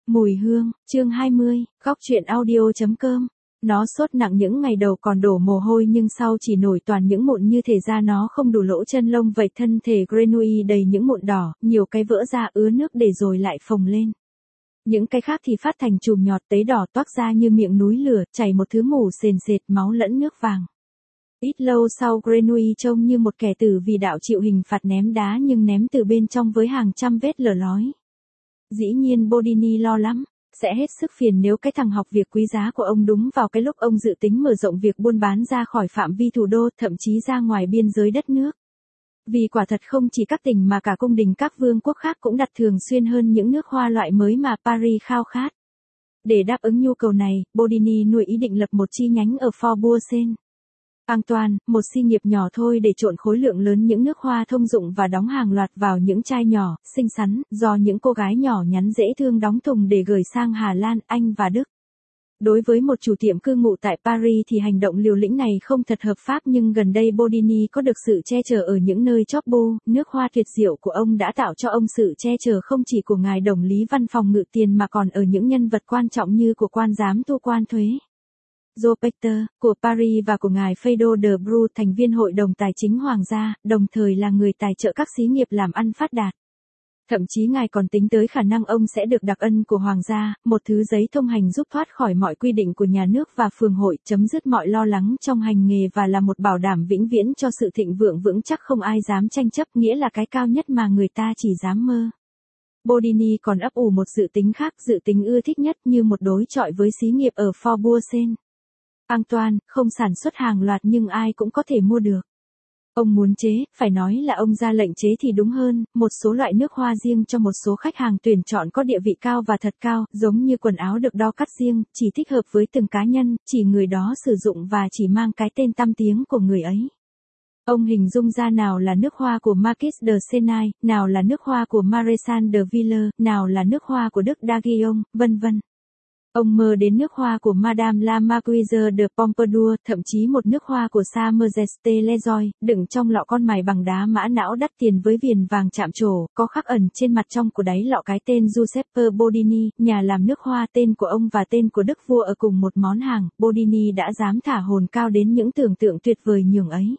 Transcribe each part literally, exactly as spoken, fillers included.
Mùi hương, chương hai mươi, góc truyện audio.com. Nó sốt nặng những ngày đầu còn đổ mồ hôi nhưng sau chỉ nổi toàn những mụn như thể da nó không đủ lỗ chân lông vậy. Thân thể Grenouille đầy những mụn đỏ, nhiều cái vỡ ra ứa nước để rồi lại phồng lên. Những cái khác thì phát thành chùm nhọt tấy đỏ toác ra như miệng núi lửa, chảy một thứ mù sền sệt máu lẫn nước vàng. Ít lâu sau Grenouille trông như một kẻ tử vì đạo chịu hình phạt ném đá nhưng ném từ bên trong với hàng trăm vết lở lói. Dĩ nhiên Bodini lo lắm, sẽ hết sức phiền nếu cái thằng học việc quý giá của ông đúng vào cái lúc ông dự tính mở rộng việc buôn bán ra khỏi phạm vi thủ đô, thậm chí ra ngoài biên giới đất nước. Vì quả thật không chỉ các tỉnh mà cả cung đình các vương quốc khác cũng đặt thường xuyên hơn những nước hoa loại mới mà Paris khao khát. Để đáp ứng nhu cầu này, Bodini nuôi ý định lập một chi nhánh ở Faubourg Antoine, một xí nghiệp nhỏ thôi để trộn khối lượng lớn những nước hoa thông dụng và đóng hàng loạt vào những chai nhỏ, xinh xắn, do những cô gái nhỏ nhắn dễ thương đóng thùng để gửi sang Hà Lan, Anh và Đức. Đối với một chủ tiệm cư ngụ tại Paris thì hành động liều lĩnh này không thật hợp pháp, nhưng gần đây Bodini có được sự che chở ở những nơi chóp bu. Nước hoa tuyệt diệu của ông đã tạo cho ông sự che chở không chỉ của ngài đồng lý văn phòng ngự tiền mà còn ở những nhân vật quan trọng như của quan giám thu quan thuế Joe Pachter, của Paris và của ngài Fedor de Bru, thành viên hội đồng tài chính hoàng gia, đồng thời là người tài trợ các xí nghiệp làm ăn phát đạt. Thậm chí ngài còn tính tới khả năng ông sẽ được đặc ân của hoàng gia, một thứ giấy thông hành giúp thoát khỏi mọi quy định của nhà nước và phường hội, chấm dứt mọi lo lắng trong hành nghề và là một bảo đảm vĩnh viễn cho sự thịnh vượng vững chắc không ai dám tranh chấp, nghĩa là cái cao nhất mà người ta chỉ dám mơ. Bodini còn ấp ủ một dự tính khác, dự tính ưa thích nhất như một đối chọi với xí nghiệp ở Faubourg Antoine, không sản xuất hàng loạt nhưng ai cũng có thể mua được. Ông muốn chế, phải nói là ông ra lệnh chế thì đúng hơn, một số loại nước hoa riêng cho một số khách hàng tuyển chọn có địa vị cao và thật cao, giống như quần áo được đo cắt riêng, chỉ thích hợp với từng cá nhân, chỉ người đó sử dụng và chỉ mang cái tên tăm tiếng của người ấy. Ông hình dung ra nào là nước hoa của Marquis de Senai, nào là nước hoa của Maréchal de Villers, nào là nước hoa của Đức Daguillon, vân vân. Ông mơ đến nước hoa của Madame la Marquise de Pompadour, thậm chí một nước hoa của Sa Majesté Lejoy, đựng trong lọ con mài bằng đá mã não đắt tiền với viền vàng chạm trổ, có khắc ẩn trên mặt trong của đáy lọ cái tên Giuseppe Bodini, nhà làm nước hoa. Tên của ông và tên của đức vua ở cùng một món hàng, Bodini đã dám thả hồn cao đến những tưởng tượng tuyệt vời nhường ấy.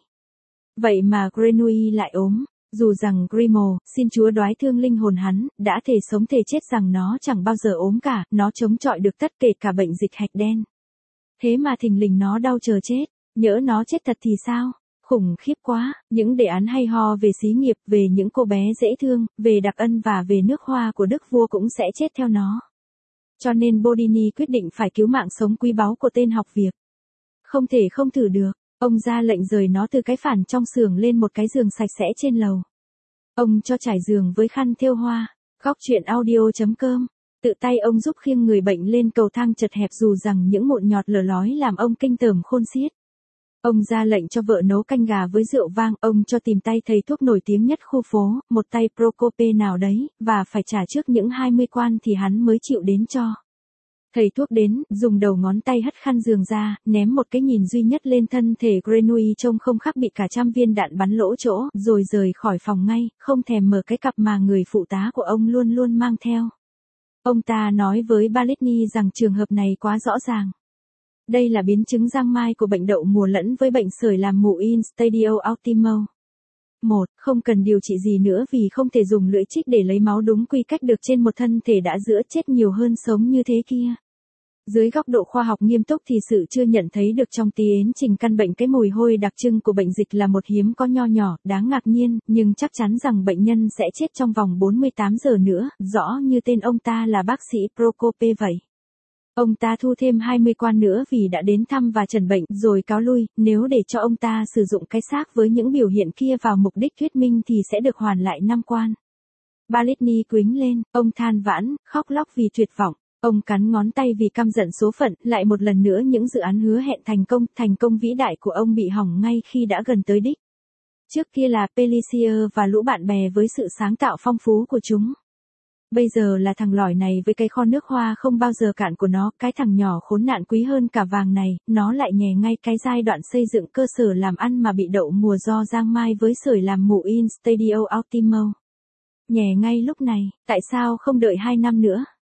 Vậy mà Grenouille lại ốm. Dù rằng Grimaud, xin Chúa đoái thương linh hồn hắn, đã thề sống thề chết rằng nó chẳng bao giờ ốm cả, nó chống chọi được tất kể cả bệnh dịch hạch đen. Thế mà thình lình nó đau chờ chết, nhỡ nó chết thật thì sao? Khủng khiếp quá, những đề án hay ho về xí nghiệp, về những cô bé dễ thương, về đặc ân và về nước hoa của đức vua cũng sẽ chết theo nó. Cho nên Bodini quyết định phải cứu mạng sống quý báu của tên học việc. Không thể không thử được. Ông ra lệnh rời nó từ cái phản trong xưởng lên một cái giường sạch sẽ trên lầu. Ông cho trải giường với khăn thêu hoa. Góc truyện audio.com. Tự tay ông giúp khiêng người bệnh lên cầu thang chật hẹp dù rằng những mụn nhọt lở lói làm ông kinh tởm khôn xiết. Ông ra lệnh cho vợ nấu canh gà với rượu vang. Ông cho tìm tay thầy thuốc nổi tiếng nhất khu phố, một tay Procope nào đấy, và phải trả trước những hai mươi quan thì hắn mới chịu đến cho. Thầy thuốc đến, dùng đầu ngón tay hất khăn giường ra, ném một cái nhìn duy nhất lên thân thể Grenouille trông không khác bị cả trăm viên đạn bắn lỗ chỗ, rồi rời khỏi phòng ngay, không thèm mở cái cặp mà người phụ tá của ông luôn luôn mang theo. Ông ta nói với Baletny rằng trường hợp này quá rõ ràng. Đây là biến chứng giang mai của bệnh đậu mùa lẫn với bệnh sởi làm mù in stadio ultimo. một. Không cần điều trị gì nữa vì không thể dùng lưỡi trích để lấy máu đúng quy cách được trên một thân thể đã giữa chết nhiều hơn sống như thế kia. Dưới góc độ khoa học nghiêm túc thì sự chưa nhận thấy được trong tiến trình căn bệnh cái mùi hôi đặc trưng của bệnh dịch là một hiếm có nho nhỏ, đáng ngạc nhiên, nhưng chắc chắn rằng bệnh nhân sẽ chết trong vòng bốn mươi tám giờ nữa, rõ như tên ông ta là bác sĩ Procope vậy. Ông ta thu thêm hai mươi quan nữa vì đã đến thăm và chẩn bệnh, rồi cáo lui, nếu để cho ông ta sử dụng cái xác với những biểu hiện kia vào mục đích thuyết minh thì sẽ được hoàn lại năm quan. Baletny quĩnh lên, ông than vãn, khóc lóc vì tuyệt vọng. Ông cắn ngón tay vì căm giận số phận, lại một lần nữa những dự án hứa hẹn thành công, thành công vĩ đại của ông bị hỏng ngay khi đã gần tới đích. Trước kia là Pélissier và lũ bạn bè với sự sáng tạo phong phú của chúng. Bây giờ là thằng lỏi này với cái kho nước hoa không bao giờ cạn của nó, cái thằng nhỏ khốn nạn quý hơn cả vàng này, nó lại nhè ngay cái giai đoạn xây dựng cơ sở làm ăn mà bị đậu mùa do giang mai với sởi làm mù in stadio ultimo. Nhè ngay lúc này, tại sao không đợi hai năm nữa?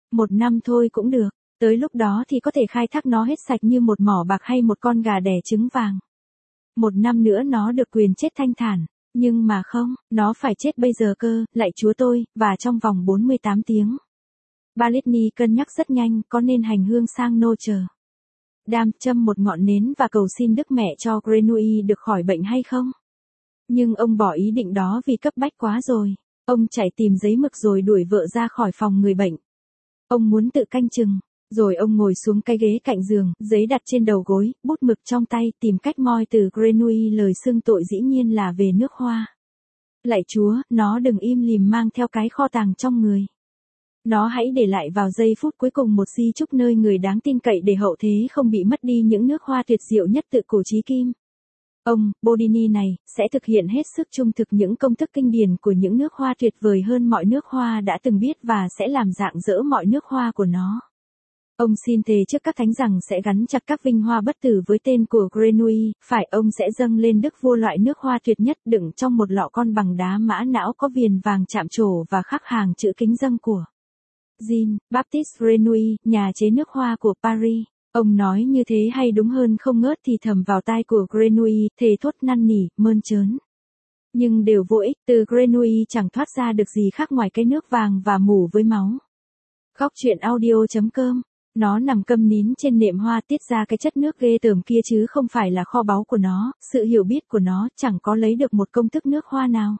Một năm thôi cũng được, tới lúc đó thì có thể khai thác nó hết sạch như một mỏ bạc hay một con gà đẻ trứng vàng. Một năm nữa nó được quyền chết thanh thản, nhưng mà không, nó phải chết bây giờ cơ, lạy Chúa tôi, và trong vòng bốn mươi tám tiếng. Balitney cân nhắc rất nhanh, có nên hành hương sang nô chờ đam châm một ngọn nến và cầu xin Đức Mẹ cho Grenouille được khỏi bệnh hay không? Nhưng ông bỏ ý định đó vì cấp bách quá rồi. Ông chạy tìm giấy mực rồi đuổi vợ ra khỏi phòng người bệnh. Ông muốn tự canh chừng. Rồi ông ngồi xuống cái ghế cạnh giường, giấy đặt trên đầu gối, bút mực trong tay, tìm cách moi từ Grenouille lời xưng tội dĩ nhiên là về nước hoa. Lạy Chúa, nó đừng im lìm mang theo cái kho tàng trong người. Nó hãy để lại vào giây phút cuối cùng một di chúc nơi người đáng tin cậy để hậu thế không bị mất đi những nước hoa tuyệt diệu nhất tự cổ chí kim. Ông, Bodini này, sẽ thực hiện hết sức trung thực những công thức kinh điển của những nước hoa tuyệt vời hơn mọi nước hoa đã từng biết và sẽ làm rạng rỡ mọi nước hoa của nó. Ông xin thề trước các thánh rằng sẽ gắn chặt các vinh hoa bất tử với tên của Grenouille, phải ông sẽ dâng lên đức vua loại nước hoa tuyệt nhất đựng trong một lọ con bằng đá mã não có viền vàng chạm trổ và khắc hàng chữ kính dâng của Jean Baptiste Grenouille, nhà chế nước hoa của Paris. Ông nói như thế hay đúng hơn không ngớt thì thầm vào tai của Grenouille, thề thốt năn nỉ, mơn trớn. Nhưng đều vô ích, từ Grenouille chẳng thoát ra được gì khác ngoài cái nước vàng và mủ với máu. Góc truyện audio chấm com. Nó nằm câm nín trên nệm hoa tiết ra cái chất nước ghê tởm kia chứ không phải là kho báu của nó, sự hiểu biết của nó chẳng có lấy được một công thức nước hoa nào.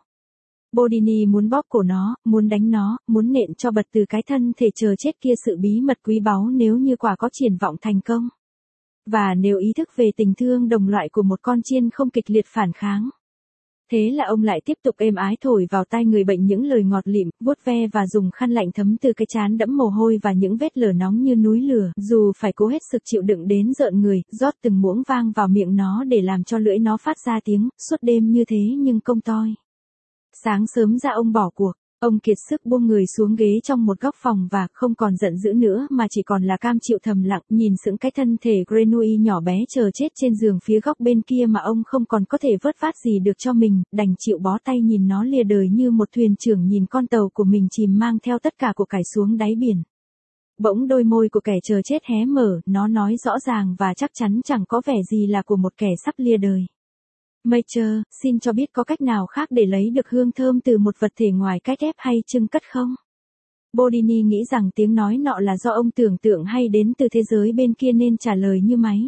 Bodini muốn bóp cổ nó, muốn đánh nó, muốn nện cho bật từ cái thân thể chờ chết kia sự bí mật quý báu nếu như quả có triển vọng thành công. Và nếu ý thức về tình thương đồng loại của một con chiên không kịch liệt phản kháng. Thế là ông lại tiếp tục êm ái thổi vào tai người bệnh những lời ngọt lịm, vuốt ve và dùng khăn lạnh thấm từ cái trán đẫm mồ hôi và những vết lở nóng như núi lửa, dù phải cố hết sức chịu đựng đến rợn người, rót từng muỗng vang vào miệng nó để làm cho lưỡi nó phát ra tiếng, suốt đêm như thế nhưng công toi. Sáng sớm ra ông bỏ cuộc, ông kiệt sức buông người xuống ghế trong một góc phòng và không còn giận dữ nữa mà chỉ còn là cam chịu thầm lặng nhìn sững cái thân thể Grenouille nhỏ bé chờ chết trên giường phía góc bên kia mà ông không còn có thể vớt vát gì được cho mình, đành chịu bó tay nhìn nó lìa đời như một thuyền trưởng nhìn con tàu của mình chìm mang theo tất cả của cải xuống đáy biển. Bỗng đôi môi của kẻ chờ chết hé mở, nó nói rõ ràng và chắc chắn chẳng có vẻ gì là của một kẻ sắp lìa đời. Major, xin cho biết có cách nào khác để lấy được hương thơm từ một vật thể ngoài cách ép hay chưng cất không? Bodini nghĩ rằng tiếng nói nọ là do ông tưởng tượng hay đến từ thế giới bên kia nên trả lời như máy.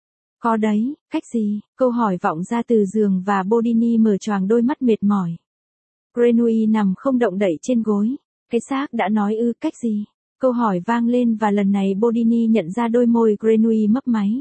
Có đấy, cách gì? Câu hỏi vọng ra từ giường và Bodini mở choàng đôi mắt mệt mỏi. Grenouille nằm không động đậy trên gối. Cái xác đã nói ư, cách gì? Câu hỏi vang lên và lần này Bodini nhận ra đôi môi Grenouille mấp máy.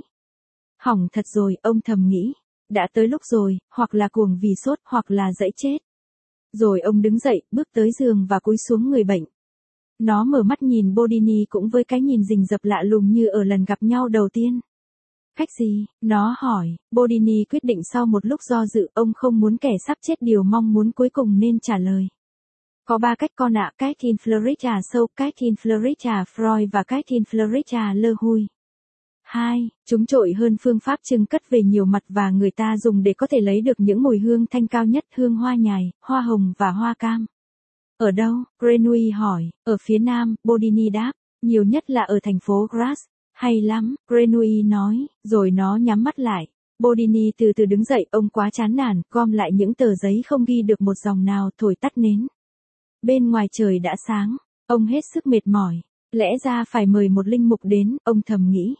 Hỏng thật rồi, ông thầm nghĩ. Đã tới lúc rồi, hoặc là cuồng vì sốt, hoặc là dẫy chết. Rồi ông đứng dậy, bước tới giường và cúi xuống người bệnh. Nó mở mắt nhìn Bodini cũng với cái nhìn rình rập lạ lùng như ở lần gặp nhau đầu tiên. Cách gì? Nó hỏi. Bodini quyết định sau một lúc do dự, ông không muốn kẻ sắp chết điều mong muốn cuối cùng nên trả lời. Có ba cách con ạ, cách inflorich à sâu, cách inflorich à Freud và cách inflorich à lơ hui. hai. Chúng trội hơn phương pháp trưng cất về nhiều mặt và người ta dùng để có thể lấy được những mùi hương thanh cao nhất, hương hoa nhài, hoa hồng và hoa cam. Ở đâu? Grenouille hỏi. Ở phía nam, Bodini đáp. Nhiều nhất là ở thành phố Grasse. Hay lắm, Grenouille nói, rồi nó nhắm mắt lại. Bodini từ từ đứng dậy, ông quá chán nản, gom lại những tờ giấy không ghi được một dòng nào, thổi tắt nến. Bên ngoài trời đã sáng, ông hết sức mệt mỏi. Lẽ ra phải mời một linh mục đến, ông thầm nghĩ.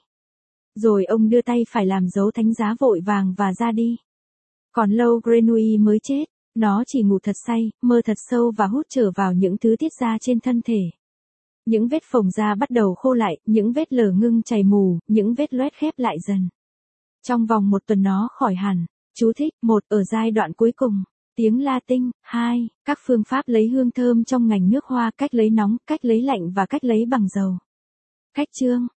Rồi ông đưa tay phải làm dấu thánh giá vội vàng và ra đi. Còn lâu Grenouille mới chết, nó chỉ ngủ thật say, mơ thật sâu và hút trở vào những thứ tiết ra trên thân thể. Những vết phồng da bắt đầu khô lại, những vết lở ngưng chảy mù, những vết loét khép lại dần. Trong vòng một tuần nó khỏi hẳn. Chú thích, một, ở giai đoạn cuối cùng. Tiếng Latin, hai, các phương pháp lấy hương thơm trong ngành nước hoa, cách lấy nóng, cách lấy lạnh và cách lấy bằng dầu. Cách chương